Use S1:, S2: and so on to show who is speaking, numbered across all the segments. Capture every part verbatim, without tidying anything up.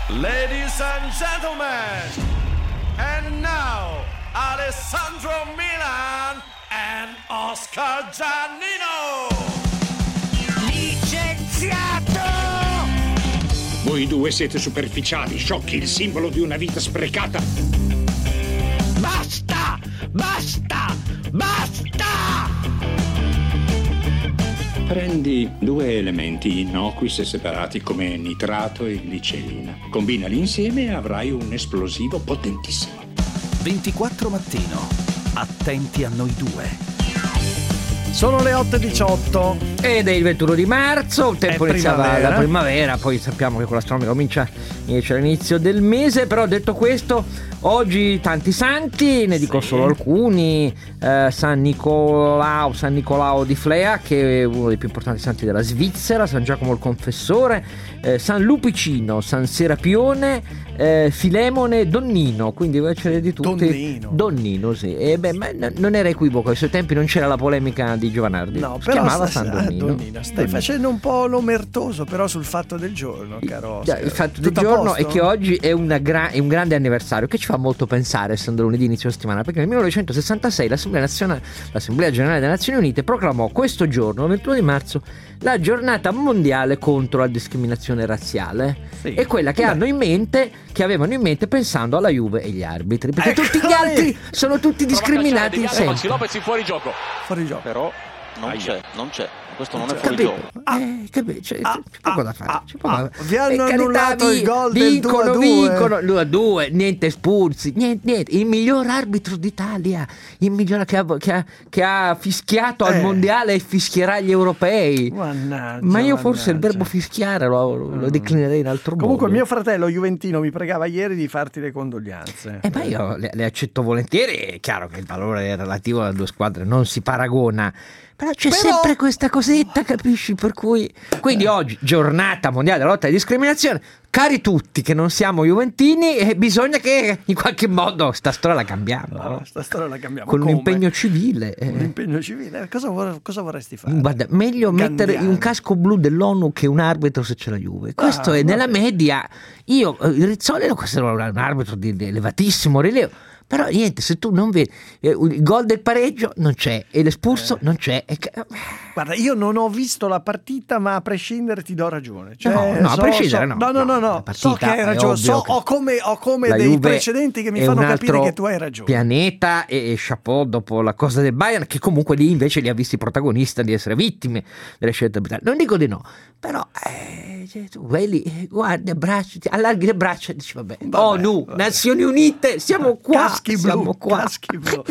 S1: Ladies and gentlemen, and now Alessandro Milan and Oscar Giannino.
S2: Licenziato!
S3: Voi due siete superficiali, sciocchi, il simbolo di una vita sprecata.
S2: Basta! Basta! Basta!
S3: Prendi due elementi innocui se separati come nitrato e glicerina. Combinali insieme e avrai un esplosivo potentissimo.
S4: ventiquattro mattino. Attenti a noi due.
S5: Sono le otto e diciotto
S6: ed è il ventuno di marzo, il tempo
S5: È
S6: iniziava
S5: primavera.
S6: la primavera, poi sappiamo che con l'astronomica comincia invece all'inizio del mese, però detto questo, oggi tanti santi, ne dico
S5: Sì.
S6: solo alcuni, eh, San Nicolao, San Nicolao di Flea, che è uno dei più importanti santi della Svizzera, San Giacomo il Confessore, eh, San Lupicino, San Serapione, eh, Filemone, Donnino, quindi c'era di tutti.
S5: Donnino.
S6: Donnino, sì. E beh, ma n- non era equivoco, ai suoi tempi non c'era la polemica di Giovanardi.
S5: No,
S6: si
S5: però
S6: chiamava
S5: sta-
S6: San
S5: ah,
S6: Donnino.
S5: Donnino. Stai
S6: Donnino.
S5: facendo un po' l'omertoso però sul fatto del giorno, caro
S6: Già,
S5: Oscar.
S6: il fatto del
S5: Tutto a
S6: giorno
S5: posto?
S6: è che oggi è, una gra- è un grande anniversario che ci fa molto pensare, essendo lunedì inizio settimana, perché nel millenovecentosessantasei l'Assemblea, Nazionale, l'Assemblea Generale delle Nazioni Unite proclamò questo giorno, il ventuno di marzo, la giornata mondiale contro la discriminazione razziale.
S5: Sì.
S6: È quella che
S5: Beh.
S6: hanno in mente, che avevano in mente pensando alla Juve e agli arbitri, perché
S5: Ecco
S6: tutti gli
S5: lì.
S6: altri sono tutti discriminati
S7: Maxi
S6: sempre.
S7: Lopez in fuori gioco.
S5: Fuori gioco.
S7: Però non c'è, non c'è. Questo non è
S5: c'è.
S7: fuori
S6: Capito?
S7: gioco.
S5: Ah.
S6: Eh, capito? C'è,
S5: Ah,
S6: c'è poco
S5: ah,
S6: da fare.
S5: ah,
S6: C'è poco
S5: ah.
S6: da fare.
S5: Vi hanno
S6: Per carità,
S5: annullato il gol del
S6: vincono,
S5: due a due.
S6: vincono due a due, niente espulsi, niente, niente. Il miglior arbitro d'Italia, il migliore che ha, che ha, che ha fischiato
S5: Eh.
S6: al mondiale e fischierà gli europei.
S5: Mannaggia,
S6: Ma io forse il
S5: mannaggia.
S6: verbo fischiare lo, lo declinerei in altro
S5: Comunque
S6: modo.
S5: mio fratello juventino mi pregava ieri di farti le condoglianze.
S6: Eh, ma io le, le accetto volentieri, è chiaro che il valore relativo alle due squadre non si paragona, però c'è
S5: Però-
S6: sempre questa cosetta, capisci? Per cui, quindi oggi, giornata mondiale della lotta alla discriminazione, cari tutti che non siamo juventini, eh, bisogna che in qualche modo sta storia la cambiamo,
S5: No,
S6: no?
S5: sta storia la cambiamo.
S6: Con un
S5: Come?
S6: impegno civile. eh.
S5: Un impegno civile. Cosa, vor- cosa vorresti fare?
S6: Guarda, meglio mettere
S5: Gandiano.
S6: un casco blu dell'ONU che un arbitro se c'è la Juve. Questo
S5: Ah,
S6: è nella
S5: vabbè.
S6: media. Io, eh, Rizzoli lo considero un arbitro di, di elevatissimo rilievo. Però niente, se tu non vedi eh, il gol del pareggio non c'è e l'espulso
S5: Eh.
S6: non c'è. E ca-
S5: Guarda, io non ho visto la partita, ma a prescindere ti do ragione. Cioè,
S6: No, no, a
S5: so-
S6: prescindere
S5: so-
S6: no.
S5: No, no, no,
S6: No,
S5: no.
S6: la partita
S5: So che hai
S6: è
S5: ragione.
S6: ovvio
S5: So,
S6: che
S5: ho come, ho come
S6: la
S5: dei
S6: Juve
S5: precedenti che mi
S6: è
S5: fanno
S6: un
S5: capire
S6: altro
S5: che tu hai ragione.
S6: pianeta e, e chapeau dopo la cosa del Bayern, che comunque lì invece li ha visti protagonisti di essere vittime delle scelte arbitrali. Non dico di no, però eh, cioè, tu vai lì, eh, guardi, abbracci, allarghi le braccia e dici vabbè,
S5: Vabbè,
S6: ONU,
S5: vabbè.
S6: Nazioni Unite, siamo qua,
S5: Caschi
S6: siamo
S5: blu,
S6: qua.
S5: caschi blu.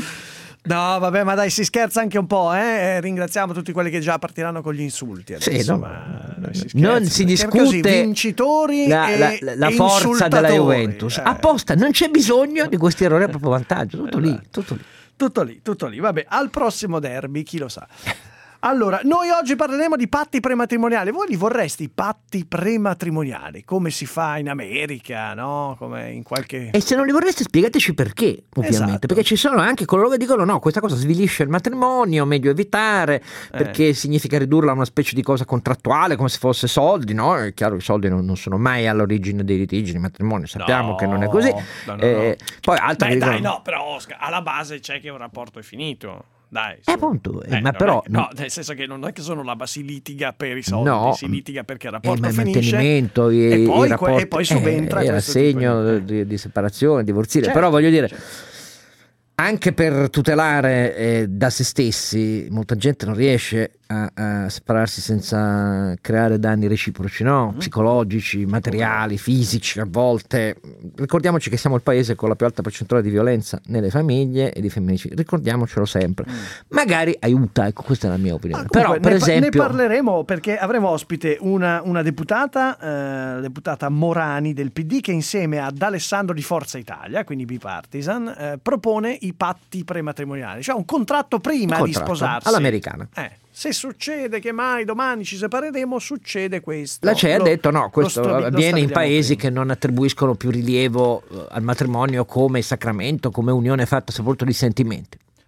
S5: No, vabbè, ma dai, si scherza anche un po', eh? Eh, Ringraziamo tutti quelli che già partiranno con gli insulti adesso,
S6: Sì, no,
S5: ma noi si
S6: non
S5: scherza,
S6: si
S5: perché
S6: discute
S5: così, vincitori
S6: la,
S5: e,
S6: la- la- la
S5: e
S6: forza della
S5: insultatori.
S6: Juventus.
S5: Eh,
S6: Apposta, non c'è bisogno di questi errori a proprio vantaggio, tutto lì,
S5: Esatto.
S6: tutto lì.
S5: Tutto lì, tutto lì. Vabbè, al prossimo derby, chi lo sa. Allora, noi oggi parleremo di patti prematrimoniali. Voi li vorresti patti prematrimoniali? Come si fa in America, no? Come in qualche...
S6: E se non li vorreste spiegateci perché, ovviamente,
S5: Esatto.
S6: perché ci sono anche coloro che dicono no, questa cosa svilisce il matrimonio, meglio evitare, perché significa ridurla a una specie di cosa contrattuale, come se fosse soldi, no? È chiaro che i soldi non, non sono mai all'origine dei litigi di matrimonio, sappiamo
S5: No,
S6: che non è così.
S5: no, no, no.
S6: Eh, Poi altri
S5: Beh,
S6: che
S5: dai,
S6: dicono,
S5: no, però Oscar, alla base c'è che un rapporto è finito. Dai,
S6: Eh,
S5: su.
S6: appunto, eh,
S5: Eh,
S6: ma
S5: non
S6: però-
S5: è che- no, nel senso che non è che sono là, si litiga per i soldi,
S6: No,
S5: si litiga perché il
S6: eh,
S5: rapporto
S6: ma il
S5: finisce
S6: mantenimento, i,
S5: e, poi,
S6: i rapporti,
S5: e poi subentra
S6: eh, il
S5: questo tipo
S6: assegno
S5: di-
S6: di, di separazione, divorzile.
S5: Certo,
S6: Però voglio dire,
S5: certo.
S6: anche per tutelare eh, da se stessi, molta gente non riesce a, a separarsi senza creare danni reciproci, no? Psicologici, materiali, fisici a volte. Ricordiamoci che siamo il paese con la più alta percentuale di violenza nelle famiglie e di femminicidi, ricordiamocelo sempre. Magari aiuta, ecco, questa è la mia opinione.
S5: Ah,
S6: Però
S5: comunque,
S6: per
S5: ne, pa-
S6: esempio
S5: ne parleremo perché avremo ospite una, una deputata, eh, la deputata Morani del P D, che insieme ad Alessandro di Forza Italia, quindi bipartisan, eh, propone i patti prematrimoniali, cioè un contratto prima
S6: Un
S5: di
S6: contratto,
S5: sposarsi.
S6: all'americana.
S5: Eh, se succede che mai domani ci separeremo, succede questo.
S6: La C E E ha
S5: Lo-
S6: detto no, questo
S5: lo stabi- lo
S6: avviene in
S5: stabiliamo
S6: paesi
S5: prima.
S6: che non attribuiscono più rilievo eh, al matrimonio come sacramento, come unione fatta soprattutto di sentimenti.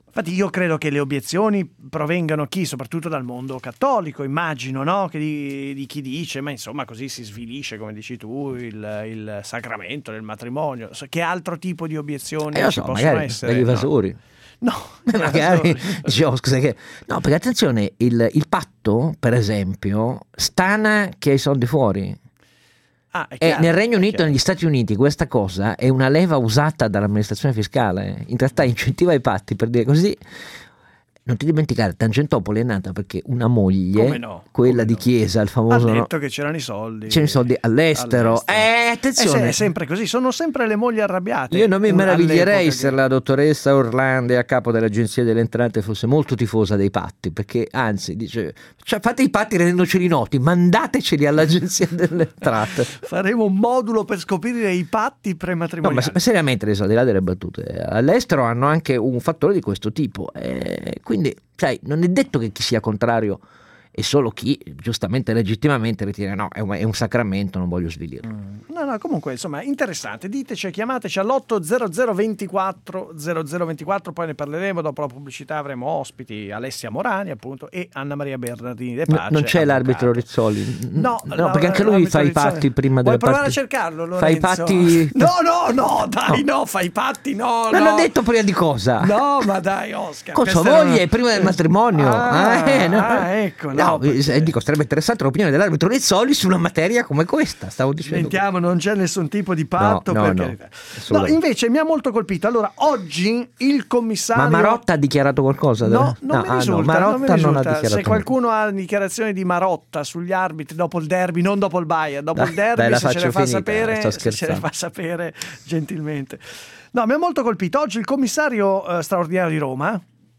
S5: Infatti io credo che le obiezioni provengano chi? Soprattutto dal mondo cattolico, immagino, no? Che di, di chi dice, ma insomma così si svilisce, come dici tu, il, il sacramento del matrimonio. Che altro tipo di obiezioni
S6: eh,
S5: ci
S6: so,
S5: possono
S6: magari
S5: essere?
S6: dagli evasori.
S5: No, no
S6: magari dicevo, scusa, che no, perché attenzione, il, il patto, per esempio, stana chi ha i soldi fuori.
S5: Ah, è
S6: e
S5: chiaro,
S6: nel Regno
S5: è
S6: Unito e
S5: chiaro.
S6: negli Stati Uniti questa cosa è una leva usata dall'amministrazione fiscale. In realtà incentiva i patti, per dire così. Non ti dimenticare, Tangentopoli è nata perché una moglie,
S5: Come no?
S6: quella
S5: Come
S6: di
S5: no?
S6: Chiesa, il
S5: Ha
S6: famoso, no?
S5: detto che c'erano i soldi.
S6: C'erano i soldi all'estero.
S5: all'estero.
S6: Eh, attenzione.
S5: Eh, è sempre così, sono sempre le mogli arrabbiate.
S6: Io non mi
S5: Un-
S6: meraviglierei
S5: all'epoca
S6: se
S5: che-
S6: la dottoressa Orlandi, a capo dell'Agenzia delle Entrate, fosse molto tifosa dei patti, perché anzi dice, cioè, fate i patti rendendoceli noti, mandateceli all'Agenzia delle Entrate.
S5: Faremo un modulo per scoprire i patti
S6: No,
S5: prematrimoniali.
S6: ma, ma seriamente, adesso, al di là delle battute, all'estero hanno anche un fattore di questo tipo, eh, quindi sai, non è detto che chi sia contrario e solo chi giustamente legittimamente ritiene no, è un, è un sacramento, non voglio svilirlo.
S5: No, no, comunque, insomma, interessante. Diteci, chiamateci all'otto zero zero ventiquattro zero zero ventiquattro, poi ne parleremo. Dopo la pubblicità avremo ospiti Alessia Morani, appunto, e Anna Maria Bernardini De
S6: No,
S5: Pace.
S6: non c'è
S5: avvocato.
S6: l'arbitro Rizzoli.
S5: No,
S6: no
S5: la-
S6: perché anche lui
S5: l'arbitro
S6: fa i
S5: Rizzoli.
S6: patti prima
S5: Vuoi
S6: delle
S5: provare
S6: parti.
S5: a cercarlo, Lorenzo?
S6: Fa i patti.
S5: No, no, no, dai, no, fa i patti, no,
S6: Ma
S5: no.
S6: l'ho detto prima di cosa?
S5: No, ma dai, Oscar.
S6: Con sua
S5: questa era
S6: moglie
S5: una-
S6: prima del matrimonio.
S5: Ah,
S6: Eh, no.
S5: ah, ecco, no,
S6: No,
S5: perché-
S6: eh, dico, sarebbe interessante l'opinione dell'arbitro Rizzoli su una materia come questa. Stavo dicendo.
S5: Sentiamo, non c'è nessun tipo di patto,
S6: No, no,
S5: per
S6: no,
S5: carità. No,
S6: assolutamente.
S5: invece mi ha molto colpito. Allora, oggi il commissario.
S6: Ma Marotta ha dichiarato qualcosa?
S5: No, non mi
S6: ah,
S5: risulta,
S6: Marotta
S5: non mi
S6: non
S5: risulta.
S6: ha dichiarato.
S5: Se qualcuno ha dichiarazioni di Marotta sugli arbitri dopo il derby, non dopo il Bayern, dopo il derby,
S6: Dai, la
S5: se ce
S6: faccio
S5: ne fa
S6: finita,
S5: sapere,
S6: sto
S5: se ce ne
S6: scherzando.
S5: fa sapere gentilmente. No, mi ha molto colpito. Oggi il commissario eh, straordinario di Roma,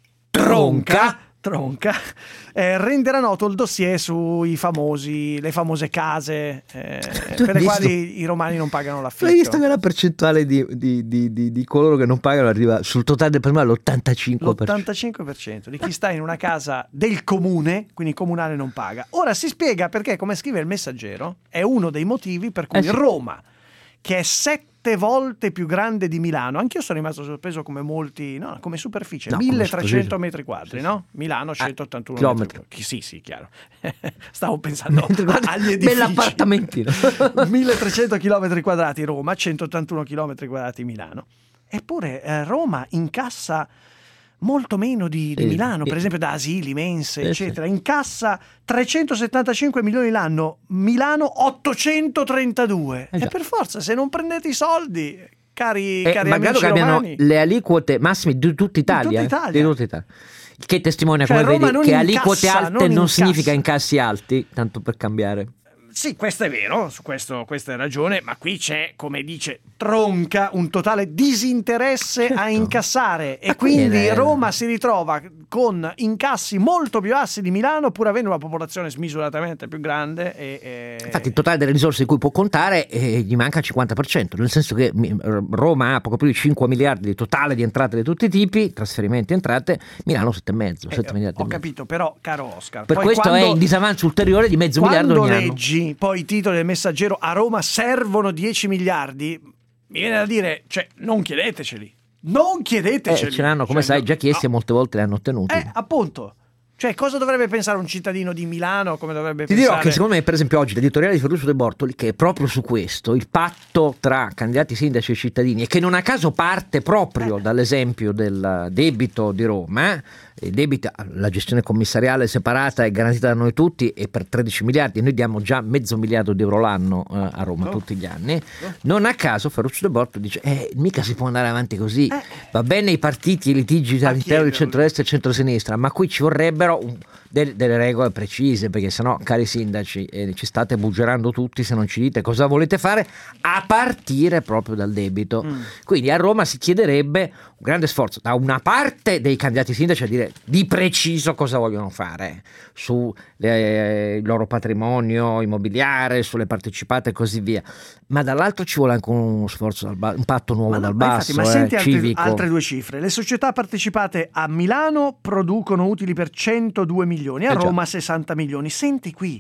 S6: Tronca.
S5: Tronca, eh, renderà noto il dossier sui famosi, le famose case eh,
S6: Tu hai
S5: per le
S6: visto?
S5: quali i romani non pagano l'affitto.
S6: Hai visto che la percentuale di, di, di, di, di coloro che non pagano arriva sul totale del patrimonio all'ottantacinque per cento?
S5: l'ottantacinque per cento di chi sta in una casa del comune, quindi comunale, non paga. Ora si spiega perché, come scrive il Messaggero, è uno dei motivi per cui
S6: Eh sì.
S5: Roma, che è sette volte più grande di Milano, anch'io sono rimasto sorpreso come molti, no, come superficie,
S6: No, come
S5: milletrecento
S6: superficie.
S5: metri quadri, no? Milano centottantuno
S6: chilometri.
S5: metri quadri. Sì, sì, chiaro. Stavo pensando
S6: Mentre guardi,
S5: agli edifici.
S6: bell'appartamentino.
S5: milletrecento chilometri quadrati Roma, centottantuno chilometri quadrati Milano. Eppure eh, Roma incassa molto meno di, di
S6: Sì,
S5: Milano,
S6: sì.
S5: per esempio da asili, mense,
S6: Sì,
S5: eccetera. Incassa trecentosettantacinque milioni l'anno, Milano ottocentotrentadue.
S6: Eh già.
S5: e per forza, se non prendete i soldi, cari,
S6: Eh,
S5: cari
S6: malgrado
S5: amici
S6: che abbiano
S5: romani,
S6: le aliquote massime di tutta Italia,
S5: tutta
S6: eh,
S5: Italia.
S6: di tutta Italia. Il che testimonia,
S5: Cioè,
S6: come
S5: Roma
S6: vedi,
S5: non
S6: che
S5: incassa,
S6: aliquote alte
S5: non
S6: non,
S5: incassa.
S6: significa incassi alti, tanto per cambiare.
S5: sì, questo è vero, su questo, questa è ragione, ma qui c'è, come dice Tronca, un totale disinteresse a incassare e
S6: Ma qui
S5: quindi
S6: è-
S5: Roma si ritrova con incassi molto più bassi di Milano, pur avendo una popolazione smisuratamente più grande. E, e...
S6: Infatti il totale delle risorse di cui può contare eh, gli manca il cinquanta per cento, nel senso che mi- Roma ha poco più di cinque miliardi di totale di entrate di tutti i tipi, trasferimenti e entrate, Milano sette e mezzo,
S5: Eh,
S6: sette miliardi
S5: ho
S6: e mezzo.
S5: capito, però, caro Oscar,
S6: Per
S5: poi
S6: questo
S5: quando,
S6: è in disavanzo ulteriore di mezzo
S5: quando
S6: miliardo ogni anno.
S5: leggi poi i titoli del Messaggero, a Roma servono dieci miliardi, mi viene da dire, cioè, non chiedeteceli. Non chiedeteceli.
S6: Eh, ce l'hanno, come
S5: Cioè,
S6: sai, già chiesti e
S5: no.
S6: molte volte li hanno ottenuti.
S5: Eh, appunto. Cioè, cosa dovrebbe pensare un cittadino di Milano? Come dovrebbe
S6: Ti
S5: pensare?
S6: dirò che secondo me, per esempio, oggi l'editoriale di Ferruccio De Bortoli, che è proprio su questo, il patto tra candidati sindaci e cittadini, e che non a caso parte proprio dall'esempio del debito di Roma, eh, debito, la gestione commissariale separata è garantita da noi tutti e per tredici miliardi, noi diamo già mezzo miliardo di euro l'anno eh, a Roma tutti gli anni, non a caso Ferruccio De Bortoli dice eh, mica si può andare avanti così, va bene i partiti e i litigi all'interno del
S5: chiederlo.
S6: centrodestra e centrosinistra, ma qui ci vorrebbero un- del- delle regole precise, perché sennò, cari sindaci, eh, ci state buggerando tutti se non ci dite cosa volete fare, a partire proprio dal debito. Quindi a Roma si chiederebbe un grande sforzo da una parte dei candidati sindaci a dire di preciso cosa vogliono fare su eh, il loro patrimonio immobiliare, sulle partecipate e così via, ma dall'altro ci vuole anche uno sforzo dal ba- un patto nuovo
S5: Ma no,
S6: dal
S5: ma
S6: basso,
S5: infatti, ma
S6: eh,
S5: senti altre,
S6: civico.
S5: altre due cifre. Le società partecipate a Milano producono utili per centodue milioni, a
S6: Eh già.
S5: Roma sessanta milioni. Senti qui,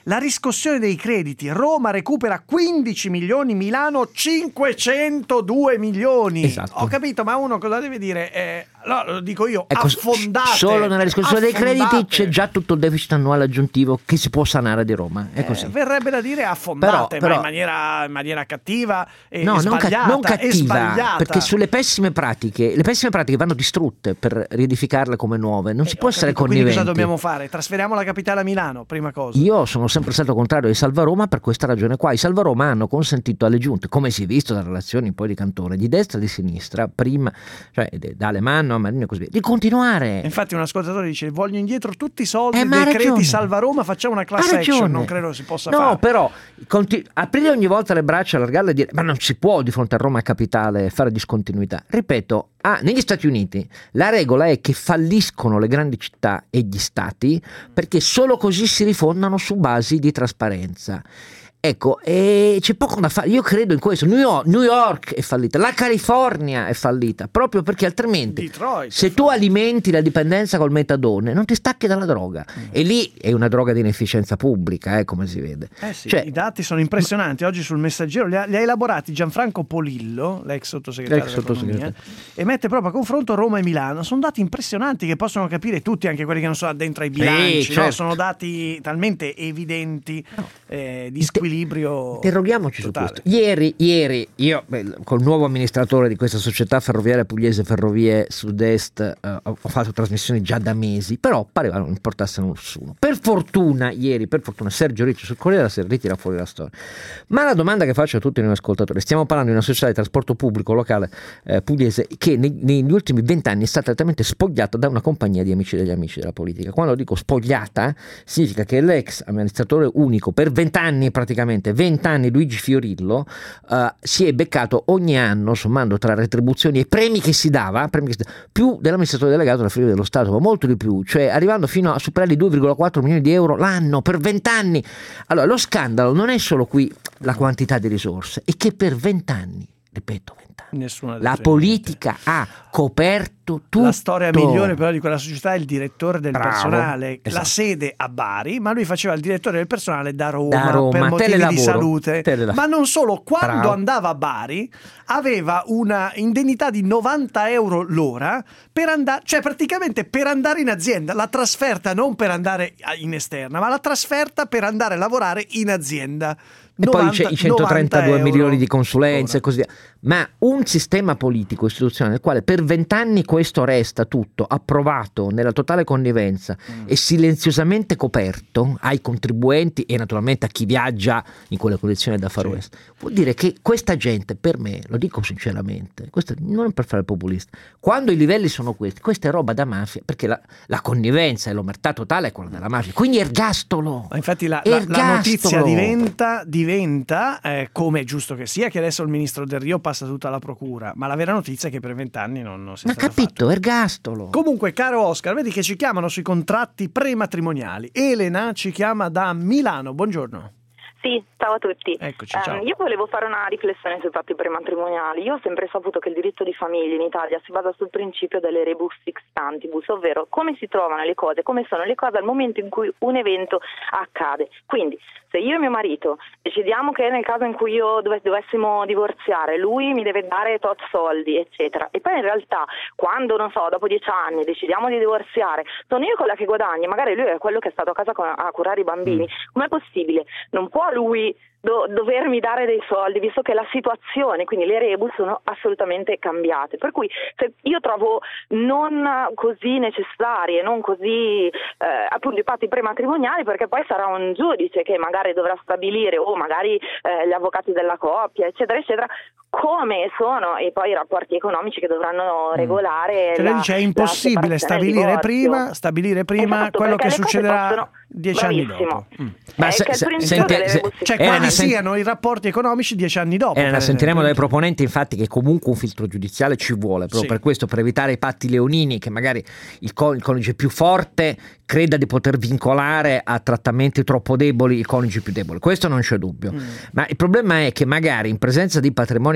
S5: la riscossione dei crediti, Roma recupera quindici milioni, Milano cinquecentodue milioni.
S6: Esatto.
S5: Ho capito, ma uno cosa deve dire? Eh, no, lo dico io,
S6: ecco,
S5: affondate.
S6: Solo nella riscossione
S5: affondate.
S6: dei crediti c'è già tutto il deficit annuale aggiuntivo che si può sanare di Roma. È così.
S5: Eh, verrebbe da dire affondate,
S6: però, però,
S5: ma in maniera, in maniera cattiva e
S6: no,
S5: sbagliata.
S6: Non, ca- non cattiva,
S5: e sbagliata.
S6: perché sulle pessime pratiche, le pessime pratiche vanno distrutte per riedificarle come nuove. Non
S5: eh,
S6: si può essere
S5: capito,
S6: conniventi.
S5: Quindi cosa dobbiamo fare? Trasferiamo la capitale a Milano, prima cosa.
S6: Io sono sempre stato contrario ai Salva Roma per questa ragione qua. I Salva Roma hanno consentito alle giunte, come si è visto dalle relazioni poi di Cantone, di destra e di sinistra, prima, cioè da Alemanno a Marino e così via, di continuare.
S5: Infatti un ascoltatore dice: voglio indietro tutti i soldi,
S6: eh,
S5: decreti Salva Roma, facciamo una class action. Non credo si possa
S6: no,
S5: fare.
S6: No, però continu- aprire ogni volta le braccia, allargarle e dire ma non si può di fronte a Roma capitale fare discontinuità. Ripeto, ah, negli Stati Uniti la regola è che falliscono le grandi città e gli stati perché solo così si rifondano su basi di trasparenza. Ecco, e c'è poco da fare. Io credo in questo. New York, New York è fallita, la California è fallita, proprio perché altrimenti
S5: Detroit
S6: se tu alimenti la dipendenza col metadone non ti stacchi dalla droga. Mm. E lì è una droga di inefficienza pubblica, eh, come si vede.
S5: Eh sì,
S6: cioè,
S5: i dati sono impressionanti. Oggi sul Messaggero li ha, li ha elaborati Gianfranco Polillo, l'ex sottosegretario
S6: l'ex
S5: dell'economia, e mette proprio a confronto Roma e Milano. Sono dati impressionanti che possono capire tutti, anche quelli che non sono addentro ai bilanci.
S6: Sì, certo.
S5: No? Sono dati talmente evidenti, eh, di squilibrio.
S6: Interroghiamoci
S5: totale.
S6: su questo. Ieri, ieri io beh, col nuovo amministratore di questa società ferroviaria pugliese Ferrovie Sud-Est eh, ho fatto trasmissioni già da mesi, però pareva non importasse a nessuno. Per fortuna ieri, per fortuna Sergio Ricci sul Corriere della Sera ritira fuori la storia. Ma la domanda che faccio a tutti i nostri ascoltatori: stiamo parlando di una società di trasporto pubblico locale eh, pugliese che nei, negli ultimi vent'anni è stata talmente spogliata da una compagnia di amici degli amici della politica. Quando dico spogliata significa che l'ex amministratore unico per vent'anni, praticamente vent'anni, Luigi Fiorillo, uh, si è beccato ogni anno, sommando tra retribuzioni e premi che si dava, premi che si dava più dell'amministratore delegato della Ferrovia dello Stato, ma molto di più, cioè arrivando fino a superare i due virgola quattro milioni di euro l'anno per vent'anni. Allora lo scandalo non è solo qui la quantità di risorse, è che per vent'anni, ripeto, vent'anni, la politica ha coperto tutto.
S5: La storia migliore però di quella società è il direttore del
S6: Bravo,
S5: personale,
S6: esatto.
S5: La sede a Bari, ma lui faceva il direttore del personale da Roma,
S6: da Roma
S5: per motivi
S6: telelavoro,
S5: di salute.
S6: telelavoro.
S5: Ma non solo, quando
S6: Bravo.
S5: andava a Bari aveva una indennità di novanta euro l'ora per andare, cioè praticamente per andare in azienda, la trasferta non per andare in esterna, ma la trasferta per andare a lavorare in azienda.
S6: E
S5: novanta,
S6: poi c'è i centotrentadue milioni di consulenze
S5: ora.
S6: e così via. Ma un sistema politico istituzionale nel quale per vent'anni questo resta tutto approvato nella totale connivenza mm. e silenziosamente coperto ai contribuenti e naturalmente a chi viaggia in quelle condizioni da far west, sì. Vuol dire che questa gente, per me, lo dico sinceramente, questo non per fare il populista, quando i livelli sono questi, questa è roba da mafia, perché la, la connivenza e l'omertà totale è quella della mafia, quindi ergastolo.
S5: Ma infatti la, la, la notizia diventa, diventa eh, come è giusto che sia, che adesso il ministro Del Rio passa tutta la procura, ma la vera notizia è che per vent'anni non, non si è
S6: Ma
S5: stato
S6: capito,
S5: fatto.
S6: ergastolo.
S5: Comunque, caro Oscar, vedi che ci chiamano sui contratti prematrimoniali. Elena ci chiama da Milano, buongiorno.
S8: Sì, ciao a tutti.
S5: Eccoci,
S8: eh,
S5: ciao.
S8: io volevo fare una riflessione sui fatti prematrimoniali. Io ho sempre saputo che il diritto di famiglia in Italia si basa sul principio delle rebus sic stantibus, ovvero come si trovano le cose, come sono le cose al momento in cui un evento accade. Quindi, se io e mio marito decidiamo che nel caso in cui io dove, dovessimo divorziare, lui mi deve dare tot soldi, eccetera, e poi in realtà, quando, non so, dopo dieci anni decidiamo di divorziare, sono io quella che guadagna, magari lui è quello che è stato a casa a curare i bambini, com'è possibile? Non può lui do, dovermi dare dei soldi, visto che la situazione, quindi le rebus sono assolutamente cambiate, per cui se io trovo non così necessari e non così eh, appunto i patti prematrimoniali, perché poi sarà un giudice che magari dovrà stabilire, o magari eh, gli avvocati della coppia, eccetera eccetera, come sono e poi i rapporti economici che dovranno regolare.
S5: Cioè,
S8: la,
S5: lei dice è impossibile stabilire prima, stabilire prima
S8: esatto,
S5: quello che succederà
S8: possono...
S5: dieci anni dopo.
S8: Mm.
S6: Ma
S8: è
S6: se,
S8: che
S6: se,
S8: il
S6: sente, se,
S5: cioè
S6: Elena,
S5: quali
S6: sent...
S5: siano i rapporti economici dieci anni dopo.
S6: Elena, sentiremo dalle proponenti infatti che comunque un filtro giudiziale ci vuole, proprio
S5: sì.
S6: per questo, per evitare i patti leonini, che magari il, con, il coniuge più forte creda di poter vincolare a trattamenti troppo deboli il coniuge più debole. Questo non c'è dubbio. Mm. Ma il problema è che magari in presenza di patrimoni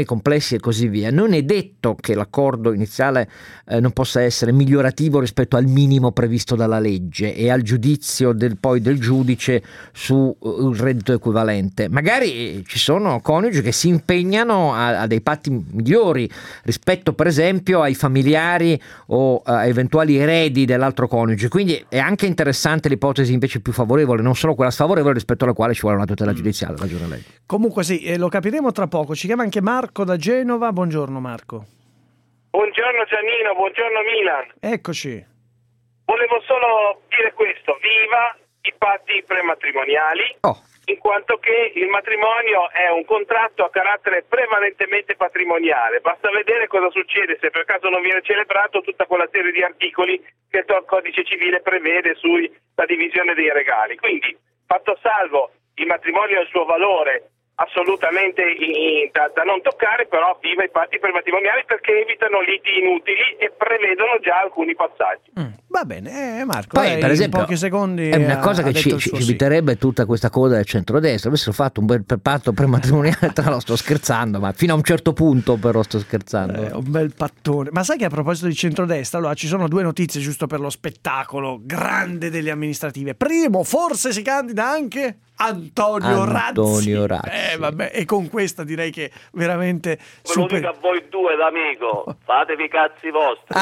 S6: complessi e così via, non è detto che l'accordo iniziale eh, non possa essere migliorativo rispetto al minimo previsto dalla legge e al giudizio del, poi del giudice sul uh, reddito equivalente. Magari ci sono coniugi che si impegnano a, a dei patti migliori rispetto per esempio ai familiari o a eventuali eredi dell'altro coniuge, quindi è anche interessante l'ipotesi invece più favorevole, non solo quella sfavorevole rispetto alla quale ci vuole una tutela giudiziale, ragione lei.
S5: Comunque sì, eh, lo capiremo tra poco. Ci chiama anche Marco da Genova. Buongiorno Marco.
S9: Buongiorno Giannino, buongiorno Milan.
S5: Eccoci.
S9: Volevo solo dire questo: viva i patti prematrimoniali,
S6: oh.
S9: in quanto che il matrimonio è un contratto a carattere prevalentemente patrimoniale. Basta vedere cosa succede se per caso non viene celebrato tutta quella serie di articoli che il codice civile prevede sulla divisione dei regali. Quindi, fatto salvo il matrimonio e il suo valore assolutamente in, da, da non toccare, però viva i patti prematrimoniali perché evitano liti inutili e prevedono già alcuni passaggi.
S5: Mm, va bene, eh, Marco.
S6: Poi, per esempio,
S5: in pochi secondi
S6: è una cosa
S5: ha,
S6: che
S5: ha
S6: ci, ci
S5: sì.
S6: eviterebbe tutta questa coda del centrodestra. Avessero fatto un bel patto prematrimoniale, tra l'altro sto scherzando, ma fino a un certo punto però sto scherzando.
S5: Eh, un bel pattone. Ma sai che a proposito di centrodestra, allora ci sono due notizie giusto per lo spettacolo grande delle amministrative. Primo, forse si candida anche Antonio,
S6: Antonio Razzi.
S5: Razzi. Eh, vabbè, e con questa direi che veramente
S10: Ve lo dico a voi due d'amico, fatevi i cazzi vostri.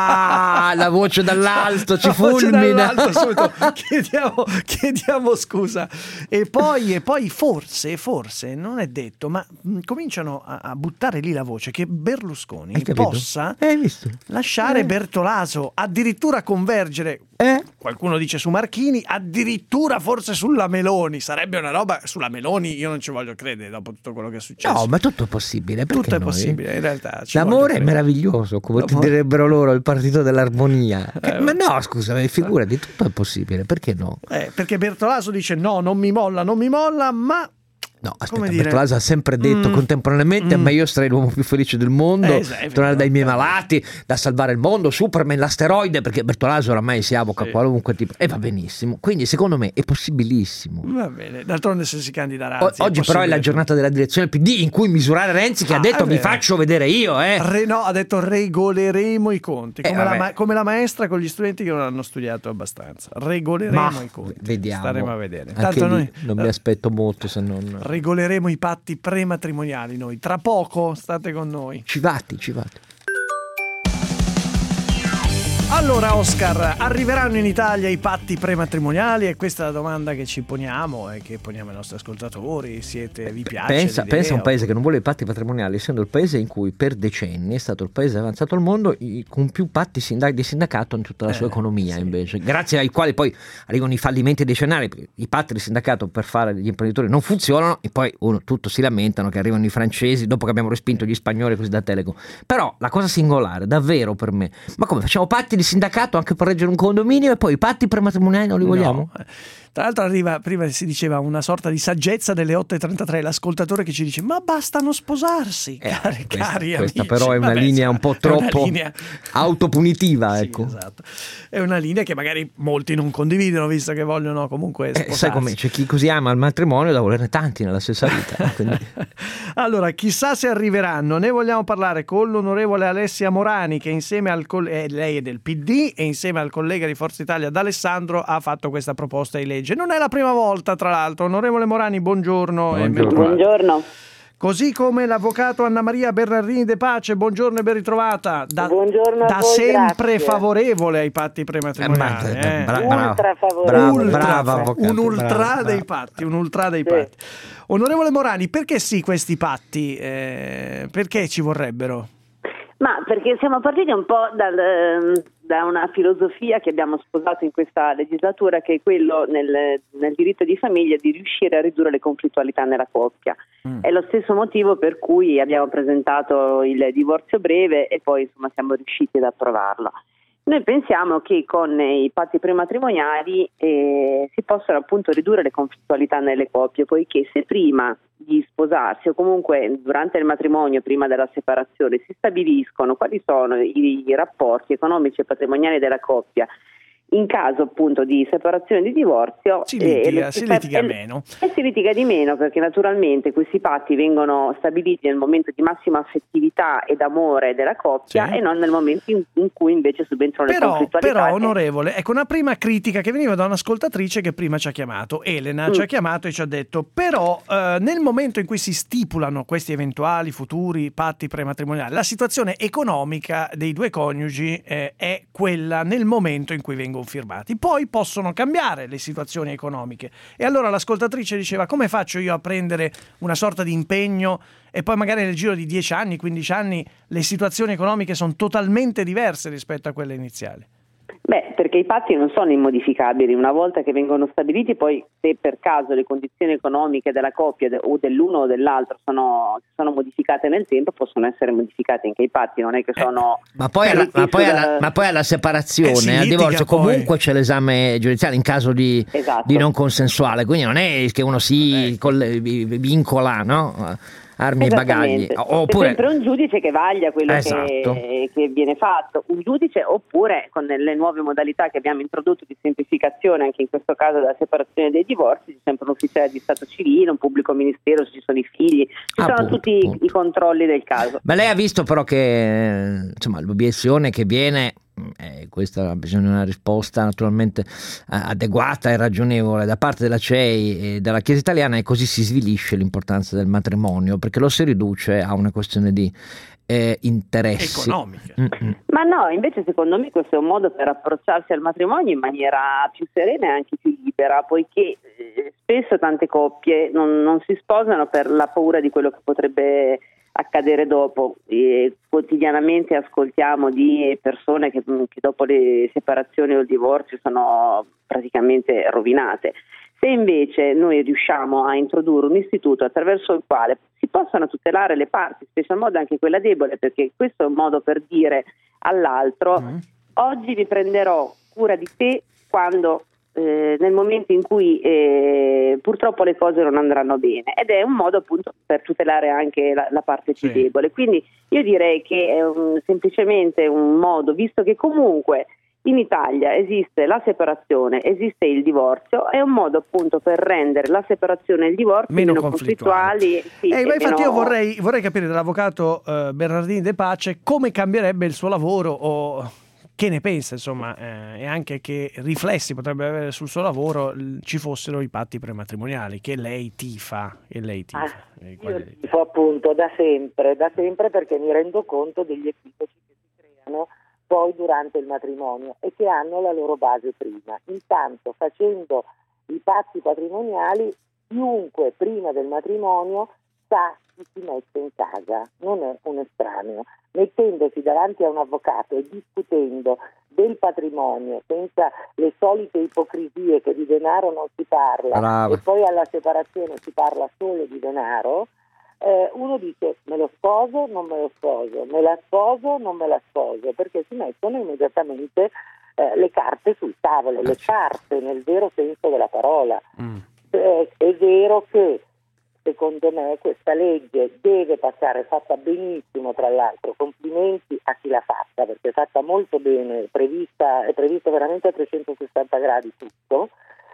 S6: Ah, la voce dall'alto ci
S5: La voce
S6: fulmina.
S5: dall'alto, subito. chiediamo, chiediamo scusa. E poi, e poi forse, forse, non è detto, ma mh, cominciano a, a buttare lì la voce che Berlusconi
S6: Hai capito?
S5: possa
S6: Hai visto?
S5: lasciare
S6: Eh.
S5: Bertolaso, addirittura convergere.
S6: Eh?
S5: Qualcuno dice su Marchini, addirittura forse sulla Meloni. Sarebbe una roba sulla Meloni, io non ci voglio credere dopo tutto quello che è successo.
S6: No, ma tutto è possibile. perché
S5: Tutto è
S6: noi?
S5: possibile, in realtà. ci voglio
S6: L'amore è
S5: credere.
S6: meraviglioso, come ti
S5: L'amore-
S6: direbbero loro, il partito dell'armonia.
S5: Eh,
S6: Eh, ma no, scusami, figurati, tutto è possibile, perché no?
S5: Eh, perché Bertolaso dice no, non mi molla, non mi molla, ma
S6: No, aspetta,
S5: come dire?
S6: Bertolaso ha sempre detto
S5: Mm.
S6: contemporaneamente
S5: Mm.
S6: ma io sarei l'uomo più felice del mondo,
S5: Eh, esatto,
S6: tornare dai miei
S5: esatto.
S6: malati, da salvare il mondo, Superman, l'asteroide, perché Bertolaso oramai si avoca
S5: Sì.
S6: a qualunque tipo, e va benissimo, quindi secondo me è possibilissimo.
S5: va bene. D'altronde se si candida
S6: O-
S5: Razzi,
S6: oggi però è la
S5: possibile.
S6: giornata della direzione P D in cui misurare Renzi che
S5: Ah,
S6: ha detto
S5: è
S6: vi
S5: vero.
S6: faccio vedere io, eh.
S5: Re- no, ha detto regoleremo i conti,
S6: Eh,
S5: come, la,
S6: vabbè.
S5: ma- come la maestra con gli studenti che non hanno studiato abbastanza. Regoleremo
S6: Ma
S5: i conti.
S6: vediamo.
S5: Staremo a vedere.
S6: Anche
S5: Tanto
S6: lì
S5: noi
S6: non mi aspetto molto se non
S5: regoleremo i patti prematrimoniali noi. Tra poco state con noi.
S6: civati, civati.
S5: Allora Oscar, arriveranno in Italia i patti prematrimoniali? E questa è la domanda che ci poniamo e che poniamo ai nostri ascoltatori. Siete, vi piace
S6: Pensa,
S5: l'idea?
S6: pensa a un paese che non vuole i patti patrimoniali, essendo il paese in cui per decenni è stato il paese avanzato al mondo i- con più patti sindac- di sindacato in tutta la sua
S5: Eh,
S6: economia,
S5: sì.
S6: invece, grazie ai quali poi arrivano i fallimenti decennali, perché i patti di sindacato per fare gli imprenditori non funzionano e poi uno, tutto si lamentano che arrivano i francesi dopo che abbiamo respinto gli spagnoli così da Telecom. Però la cosa singolare, davvero per me, ma come facciamo patti di sindacato anche per reggere un condominio e poi i patti prematrimoniali non li vogliamo?
S5: No. Tra l'altro arriva, prima si diceva, una sorta di saggezza delle otto e trentatre, l'ascoltatore che ci dice ma basta non sposarsi,
S6: Eh,
S5: cari,
S6: questa,
S5: cari
S6: questa
S5: amici.
S6: però è una
S5: Vabbè,
S6: linea
S5: sì,
S6: un po'
S5: è una
S6: troppo
S5: linea-
S6: autopunitiva,
S5: Sì,
S6: ecco.
S5: esatto. È una linea che magari molti non condividono, visto che vogliono comunque
S6: Eh,
S5: sposarsi.
S6: sai com'è? C'è chi così ama il matrimonio da volerne tanti nella stessa vita. quindi-
S5: Allora, chissà se arriveranno. Ne vogliamo parlare con l'onorevole Alessia Morani, che insieme al coll- eh, lei è del P D e insieme al collega di Forza Italia D'Alessandro ha fatto questa proposta di legge. Non è la prima volta, tra l'altro. Onorevole Morani, buongiorno. e
S6: Buongiorno.
S5: bentrovata.
S8: Buongiorno.
S5: Così come l'avvocato Anna Maria Bernardini De Pace, buongiorno e ben ritrovata. Da,
S8: Buongiorno a
S5: da
S8: voi,
S5: sempre
S8: grazie.
S5: favorevole ai patti prematrimoniali.
S6: Eh, ma-
S5: eh.
S6: bra-
S8: Ultra favorevole.
S6: bravo,
S5: Ultra,
S6: bravo avvocato,
S5: un ultra
S6: bravo,
S5: dei
S6: bravo.
S5: patti, un ultra dei
S8: Sì.
S5: patti. Onorevole Morani, perché sì questi patti? Eh, perché ci vorrebbero?
S8: Ma perché siamo partiti un po' dal, da una filosofia che abbiamo sposato in questa legislatura, che è quello nel, nel diritto di famiglia di riuscire a ridurre le conflittualità nella coppia.
S5: Mm.
S8: È lo stesso motivo per cui abbiamo presentato il divorzio breve e poi insomma siamo riusciti ad approvarlo. Noi pensiamo che con i patti prematrimoniali eh, si possano appunto ridurre le conflittualità nelle coppie, poiché se prima di sposarsi o comunque durante il matrimonio, prima della separazione, si stabiliscono quali sono i, i rapporti economici e patrimoniali della coppia
S11: in caso appunto di separazione di divorzio
S5: si litiga,
S11: eh,
S5: si litiga meno.
S11: E si litiga di meno, perché naturalmente questi patti vengono stabiliti nel momento di massima affettività ed amore della coppia, sì, e non nel momento in, in cui invece subentrano le
S5: però,
S11: conflittualità.
S5: Però,
S11: che...
S5: onorevole, ecco una prima critica che veniva da un'ascoltatrice che prima ci ha chiamato, Elena, mm. ci ha chiamato e ci ha detto: però eh, nel momento in cui si stipulano questi eventuali futuri patti prematrimoniali, la situazione economica dei due coniugi eh, è quella nel momento in cui vengono firmati. Poi possono cambiare le situazioni economiche, e allora l'ascoltatrice diceva: come faccio io a prendere una sorta di impegno e poi magari nel giro di dieci anni, quindici anni le situazioni economiche sono totalmente diverse rispetto a quelle iniziali?
S11: Beh, perché i patti non sono immodificabili, una volta che vengono stabiliti, poi se per caso le condizioni economiche della coppia o dell'uno o dell'altro sono, sono modificate nel tempo, possono essere modificate anche i patti, non è che sono...
S6: Eh, ma, poi alla, ma, poi alla, ma poi alla separazione, eh, al divorzio poi. Comunque c'è l'esame giudiziario in caso di, esatto. di non consensuale, quindi non è che uno si eh. col, vincola, no? Armi e bagagli, oppure
S11: è sempre un giudice che vaglia quello
S6: esatto.
S11: che, che viene fatto, un giudice, oppure con le nuove modalità che abbiamo introdotto di semplificazione, anche in questo caso della separazione dei divorzi, c'è sempre un ufficiale di stato civile, un pubblico ministero, se ci sono i figli, ci ah, sono punto, tutti punto. i controlli del caso.
S6: Ma lei ha visto però che insomma l'obiezione che viene, eh, questa bisogna una risposta naturalmente eh, adeguata e ragionevole da parte della C E I e della Chiesa italiana, e così si svilisce l'importanza del matrimonio, perché lo si riduce a una questione di eh, interessi
S5: economiche.
S6: Mm-mm.
S11: Ma no, invece secondo me questo è un modo per approcciarsi al matrimonio in maniera più serena e anche più libera, poiché eh, spesso tante coppie non, non si sposano per la paura di quello che potrebbe accadere dopo. E quotidianamente ascoltiamo di persone che, che dopo le separazioni o il divorzio sono praticamente rovinate. Se invece noi riusciamo a introdurre un istituto attraverso il quale si possano tutelare le parti, in special modo anche quella debole, perché questo è un modo per dire all'altro mm. oggi vi prenderò cura di te quando Eh, nel momento in cui eh, purtroppo le cose non andranno bene, ed è un modo appunto per tutelare anche la, la parte più sì. debole. Quindi io direi che è un, semplicemente un modo, visto che comunque in Italia esiste la separazione, esiste il divorzio, è un modo appunto per rendere la separazione e il divorzio meno, meno conflittuali. Sì,
S5: eh, ma infatti
S11: meno...
S5: io vorrei, vorrei capire dall'avvocato eh, Bernardini De Pace come cambierebbe il suo lavoro, o che ne pensa, insomma, eh, e anche che riflessi potrebbe avere sul suo lavoro l- ci fossero i patti prematrimoniali che lei tifa, e lei tifa.
S12: Ah, io tifo appunto da sempre, da sempre perché mi rendo conto degli equivoci che si creano poi durante il matrimonio e che hanno la loro base prima. Intanto, facendo i patti patrimoniali, chiunque prima del matrimonio sa chi si mette in casa, non è un estraneo. Mettendosi davanti a un avvocato e discutendo del patrimonio senza le solite ipocrisie che di denaro non si parla, Brava. E poi alla separazione si parla solo di denaro, eh, uno dice me lo sposo, non me lo sposo, me la sposo, non me la sposo, perché si mettono immediatamente eh, le carte sul tavolo, le carte nel vero senso della parola. Mm. Eh, è vero che secondo me questa legge deve passare, fatta benissimo tra l'altro, complimenti a chi l'ha fatta, perché è fatta molto bene, prevista, è prevista veramente a trecentosessanta gradi tutto.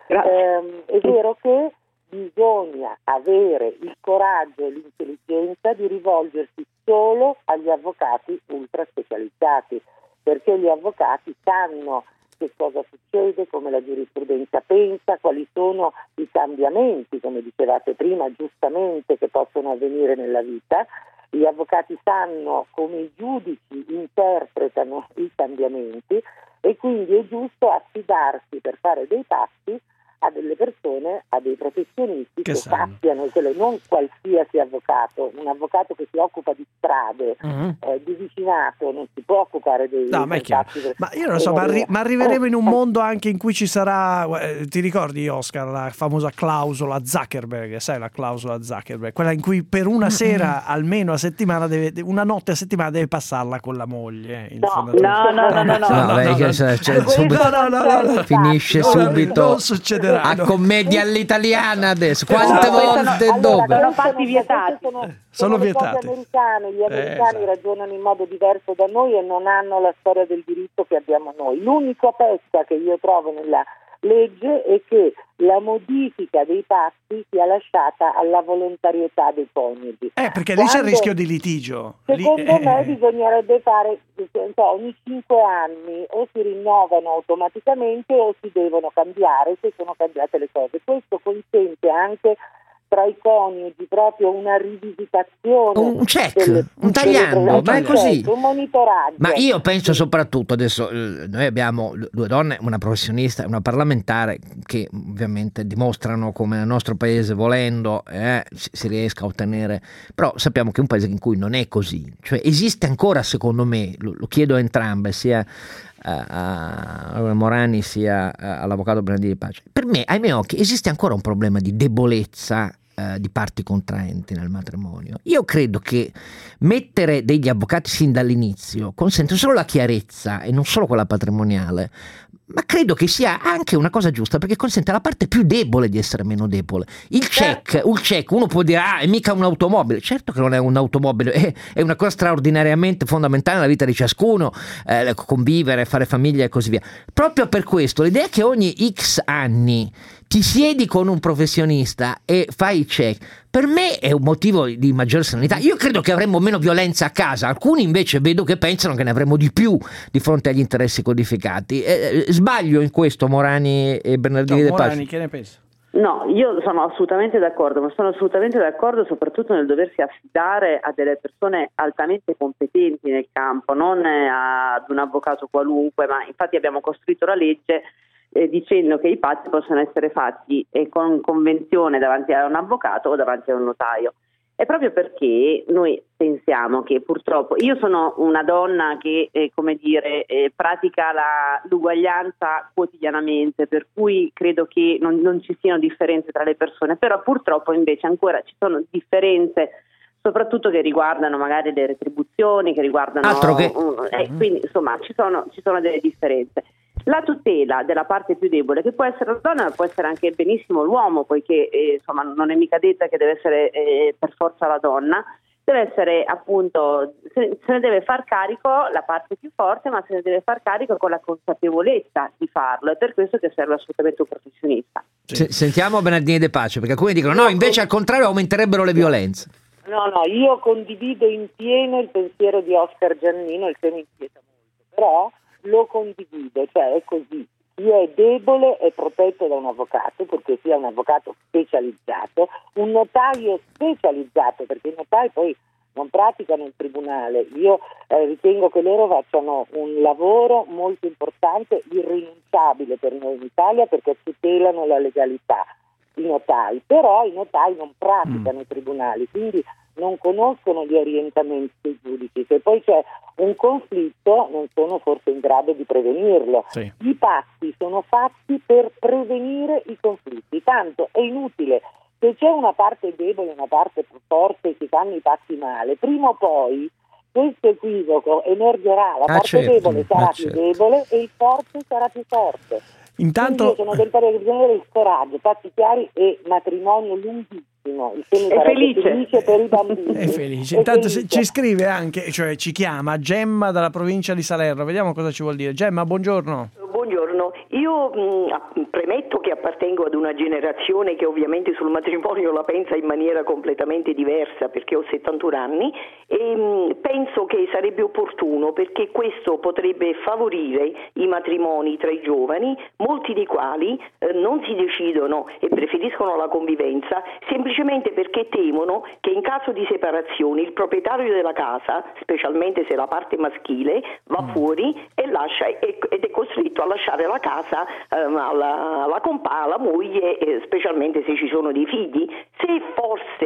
S12: Eh, è vero che bisogna avere il coraggio e l'intelligenza di rivolgersi solo agli avvocati ultra specializzati, perché gli avvocati sanno che cosa succede, come la giurisprudenza pensa, quali sono i cambiamenti, come dicevate prima, giustamente, che possono avvenire nella vita. Gli avvocati sanno come i giudici interpretano i cambiamenti e quindi è giusto affidarsi per fare dei patti a delle persone, a dei professionisti che, che sappiano, quello, non qualsiasi avvocato, un avvocato che si occupa di strade, uh-huh. eh, di vicinato, non si può occupare dei,
S5: no, ma,
S11: dei fatti
S5: del, ma io non so, ma, arri- ma arriveremo in un mondo anche in cui ci sarà, eh, ti ricordi Oscar, la famosa clausola Zuckerberg, sai la clausola Zuckerberg, quella in cui per una sera almeno a settimana deve, una notte a settimana deve passarla con la moglie, il
S11: no, no, no, no, no, no, no,
S6: no, no, no, no, no, no, no,
S5: no, no, no,
S6: finisce
S5: no,
S6: subito,
S5: non succederà migliorato.
S6: A commedia all'italiana adesso. Quante
S12: No,
S6: volte
S12: sono,
S6: dove?
S12: allora,
S11: Sono fatti vietati.
S12: Sono,
S5: Sono
S12: sono le
S5: vietati.
S12: cose americane, gli americani
S5: Eh, esatto.
S12: ragionano in modo diverso da noi e non hanno la storia del diritto che abbiamo noi. L'unica pecca che io trovo nella legge è che la modifica dei patti sia lasciata alla volontarietà dei coniugi.
S5: Eh, perché lì c'è il
S12: Quando-
S5: rischio di litigio. Lì-
S12: Secondo
S5: eh,
S12: me bisognerebbe fare non so, ogni cinque anni o si rinnovano automaticamente o si devono cambiare se sono cambiate le cose. Questo consente anche tra i coniugi proprio una rivisitazione,
S6: Un check,
S12: delle-
S6: un tagliando,
S12: delle-
S6: ma è
S12: un
S6: così.
S12: check, un monitoraggio.
S6: Ma io penso soprattutto adesso, eh, noi abbiamo due donne, una professionista e una parlamentare che ovviamente dimostrano come nel nostro paese volendo eh, si, si riesca a ottenere, però sappiamo che è un paese in cui non è così, cioè esiste ancora secondo me, lo, lo chiedo a entrambe, sia a, a Morani sia all'avvocato Bernardini Pace, per me ai miei occhi esiste ancora un problema di debolezza eh, di parti contraenti nel matrimonio. Io credo che mettere degli avvocati sin dall'inizio consente solo la chiarezza e non solo quella patrimoniale, ma credo che sia anche una cosa giusta perché consente alla parte più debole di essere meno debole. Il check, il check, uno può dire ah è mica un'automobile, certo che non è un'automobile, è, è una cosa straordinariamente fondamentale nella vita di ciascuno, eh, convivere, fare famiglia e così via. Proprio per questo l'idea che ogni X anni ti siedi con un professionista e fai il check, per me è un motivo di maggiore serenità. Io credo che avremmo meno violenza a casa, alcuni invece vedo che pensano che ne avremmo di più di fronte agli interessi codificati. Eh, sbaglio in questo, Morani e Bernardini
S5: no,
S6: De Pace?
S5: Morani, che ne pensa?
S11: No, io sono assolutamente d'accordo, ma sono assolutamente d'accordo soprattutto nel doversi affidare a delle persone altamente competenti nel campo, non ad un avvocato qualunque, ma infatti abbiamo costruito la legge eh, dicendo che i patti possono essere fatti eh, con convenzione davanti a un avvocato o davanti a un notaio. È proprio perché noi pensiamo che purtroppo, io sono una donna che eh, come dire eh, pratica la, l'uguaglianza quotidianamente, per cui credo che non, non ci siano differenze tra le persone, però purtroppo invece ancora ci sono differenze soprattutto che riguardano magari le retribuzioni, che riguardano
S6: Altro che...
S11: um, eh, quindi insomma ci sono, ci sono delle differenze. La tutela della parte più debole, che può essere la donna ma può essere anche benissimo l'uomo, poiché eh, insomma non è mica detta che deve essere eh, per forza la donna, deve essere appunto, se, se ne deve far carico la parte più forte, ma se ne deve far carico con la consapevolezza di farlo, è per questo che serve assolutamente un professionista.
S6: Se, sentiamo Bernardini De Pace, perché alcuni dicono no, invece al contrario aumenterebbero le violenze.
S12: No, no, io condivido in pieno il pensiero di Oscar Giannino, il che mi inquieta molto, però lo condivido, cioè è così, chi è debole è protetto da un avvocato, perché sia un avvocato specializzato, un notaio specializzato, perché i notai poi non praticano il tribunale. Io eh, ritengo che loro facciano un lavoro molto importante, irrinunciabile per noi in Italia, perché tutelano la legalità, i notai, però i notai non praticano mm. i tribunali, quindi non conoscono gli orientamenti dei giudici. Se poi c'è un conflitto non sono forse in grado di prevenirlo.
S5: Sì.
S12: I patti sono fatti per prevenire i conflitti, tanto è inutile, se c'è una parte debole e una parte più forte che fanno i patti male, prima o poi questo equivoco emergerà, la
S6: ah,
S12: parte
S6: certo,
S12: debole sarà
S6: ah,
S12: più
S6: certo.
S12: debole e il forte sarà più forte.
S5: Intanto
S12: Quindi io sono del parere che bisogna avere il coraggio, patti chiari e matrimonio lunghissimo. Il che mi
S11: È
S12: farebbe
S11: felice.
S12: felice per i bambini.
S5: è felice.
S12: È
S5: Intanto
S12: felice.
S5: ci scrive anche, cioè ci chiama Gemma dalla provincia di Salerno. Vediamo cosa ci vuol dire. Gemma, buongiorno.
S13: Buongiorno, io mh, premetto che appartengo ad una generazione che ovviamente sul matrimonio la pensa in maniera completamente diversa, perché ho settantuno anni e mh, penso che sarebbe opportuno, perché questo potrebbe favorire i matrimoni tra i giovani, molti dei quali eh, non si decidono e preferiscono la convivenza semplicemente perché temono che in caso di separazione il proprietario della casa, specialmente se la parte maschile, va fuori e lascia ed è costretto a lasciare la casa ehm, alla, alla compà, alla moglie, eh, specialmente se ci sono dei figli. Se forse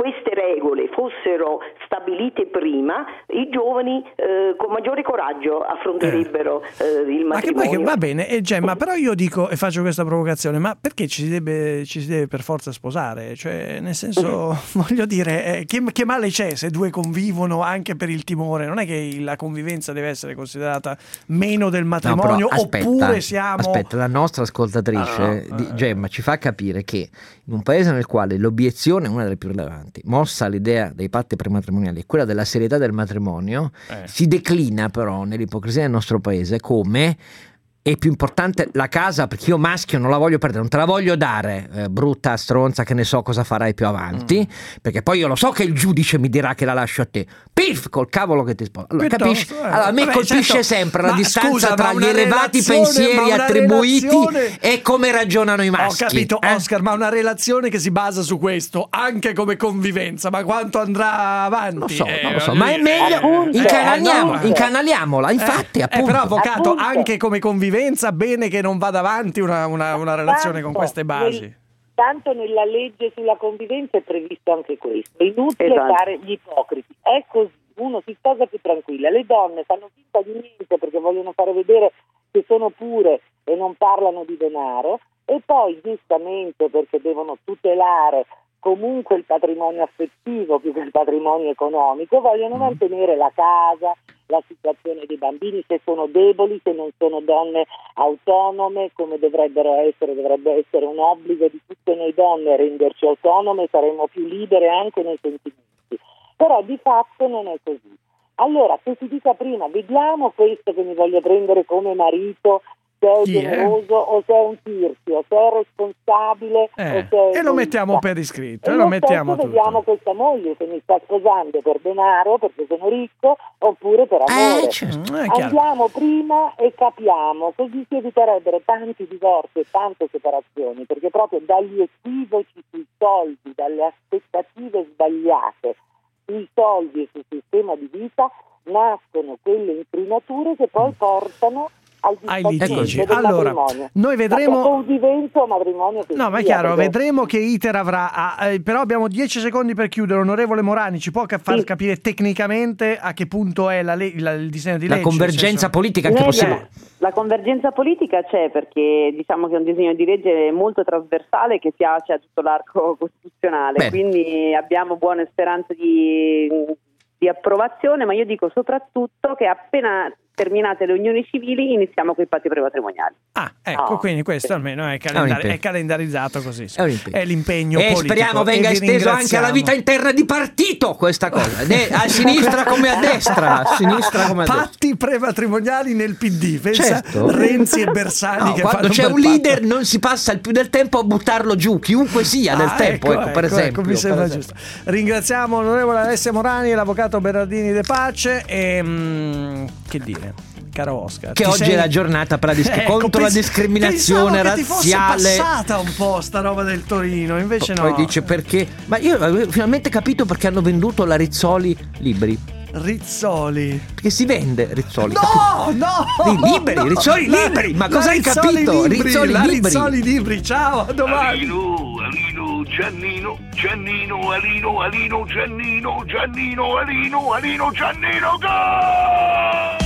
S13: queste regole fossero stabilite prima, i giovani eh, con maggiore coraggio affrontererebbero eh, il matrimonio.
S5: Ma che poi che va bene, e Gemma, però io dico e faccio questa provocazione, ma perché ci si deve, ci si deve per forza sposare? Cioè, nel senso, voglio dire, eh, che, che male c'è se due convivono anche per il timore? Non è che la convivenza deve essere considerata meno del matrimonio,
S6: no, aspetta,
S5: oppure siamo...
S6: Aspetta, la nostra ascoltatrice, ah, no. di, Gemma, ci fa capire che in un paese nel quale l'obiezione è una delle più rilevanti, mossa l'idea dei patti prematrimoniali e quella della serietà del matrimonio, eh. si declina però nell'ipocrisia del nostro paese come è più importante la casa, perché io maschio non la voglio perdere, non te la voglio dare, eh, brutta stronza, che ne so cosa farai più avanti, mm. perché poi io lo so che il giudice mi dirà che la lascio a te, piff, col cavolo che ti sposa. Allora, capisci? Eh, allora, a me vabbè, colpisce certo, sempre la distanza scusa, tra gli elevati pensieri attribuiti relazione... e come ragionano i maschi.
S5: Ho capito,
S6: eh?
S5: Oscar, ma una relazione che si basa su questo, anche come convivenza, ma quanto andrà avanti?
S6: Non so,
S5: eh,
S6: non lo so, ma è meglio,
S11: appunto,
S6: incanaliamo,
S11: eh,
S6: incanaliamola, infatti,
S5: eh,
S6: appunto.
S5: Eh, però, avvocato,
S11: appunto.
S5: anche come convivenza, bene che non vada avanti una, una, una relazione
S12: tanto,
S5: con queste basi.
S12: Nel, tanto nella legge sulla convivenza è previsto anche questo. È inutile
S11: esatto.
S12: fare gli ipocriti. È così, uno si sposa più tranquilla. Le donne fanno finta di niente perché vogliono fare vedere che sono pure e non parlano di denaro, e poi giustamente perché devono tutelare comunque il patrimonio affettivo più che il patrimonio economico, vogliono mantenere la casa, la situazione dei bambini, se sono deboli, se non sono donne autonome, come dovrebbero essere, dovrebbe essere un obbligo di tutte noi donne renderci autonome, saremmo più libere anche nei sentimenti. Però di fatto non è così. Allora, se si dica prima, vediamo questo che mi voglio prendere come marito, se è
S5: Chi
S12: generoso
S5: è?
S12: o se è un tirchio, se è responsabile
S5: eh,
S12: o se è
S5: e lo
S12: egoista.
S5: mettiamo per iscritto, e
S12: e
S5: lo mettiamo tutto.
S12: Vediamo questa moglie se mi sta sposando per denaro, perché sono ricco, oppure per amore.
S6: Eh, certo.
S5: eh,
S12: Andiamo prima e capiamo, così si eviterebbero tanti divorzi e tante separazioni, perché proprio dagli equivoci sui soldi, dalle aspettative sbagliate sui soldi e sul sistema di vita nascono quelle incrinature che poi portano ai
S5: litigi. Allora, noi vedremo
S12: convivenza o matrimonio che
S5: no, ma è
S12: sia,
S5: chiaro,
S12: perché...
S5: vedremo che iter avrà. Ah, eh, però abbiamo dieci secondi per chiudere. Onorevole Morani, ci può ca- far sì. capire tecnicamente a che punto è la le- la, il disegno di legge?
S6: La convergenza
S5: senso...
S6: politica anche possibile.
S11: La convergenza politica c'è, perché diciamo che è un disegno di legge molto trasversale che piace a tutto l'arco costituzionale. Bene. Quindi abbiamo buone speranze di, di approvazione, ma io dico soprattutto che appena terminate le unioni civili iniziamo con i patti prematrimoniali.
S5: Ah, ecco, oh, quindi questo sì. almeno è, calendar- è, è calendarizzato così. Sì. È, è l'impegno
S6: e
S5: politico.
S6: E speriamo venga esteso anche alla vita interna di partito questa cosa, De- a sinistra come a destra, a sinistra come a destra.
S5: Patti prematrimoniali nel P D, pensa
S6: certo.
S5: Renzi e Bersani
S6: no,
S5: che
S6: quando
S5: fanno
S6: c'è un
S5: patto.
S6: leader non si passa il più del tempo a buttarlo giù, chiunque sia nel
S5: ah,
S6: tempo,
S5: ecco,
S6: ecco,
S5: ecco,
S6: per esempio.
S5: Ecco, mi sembra
S6: per
S5: giusto. Ringraziamo l'onorevole Alessia Morani e l'avvocato Bernardini De Pace e mh, che dire? Caro Oscar,
S6: che oggi sei... è la giornata per la dis- ecco, contro pens- la discriminazione razziale.
S5: Ti fosse passata un po' sta roba del Torino, invece
S6: P- no. Poi dice perché. Ma io ho finalmente capito perché hanno venduto la Rizzoli libri.
S5: Rizzoli.
S6: Perché si vende Rizzoli.
S5: No,
S6: capito?
S5: no.
S6: Liberi,
S5: no,
S6: Rizzoli
S5: la,
S6: liberi. Ma
S5: la
S6: cosa hai
S5: Rizzoli
S6: capito?
S5: Libri,
S6: Rizzoli
S5: la
S6: liberi.
S5: Rizzoli libri. Ciao, a domani.
S14: Alino, Alino, Giannino, Giannino, Alino, Alino, Giannino, Giannino, Alino, Alino, Giannino, go!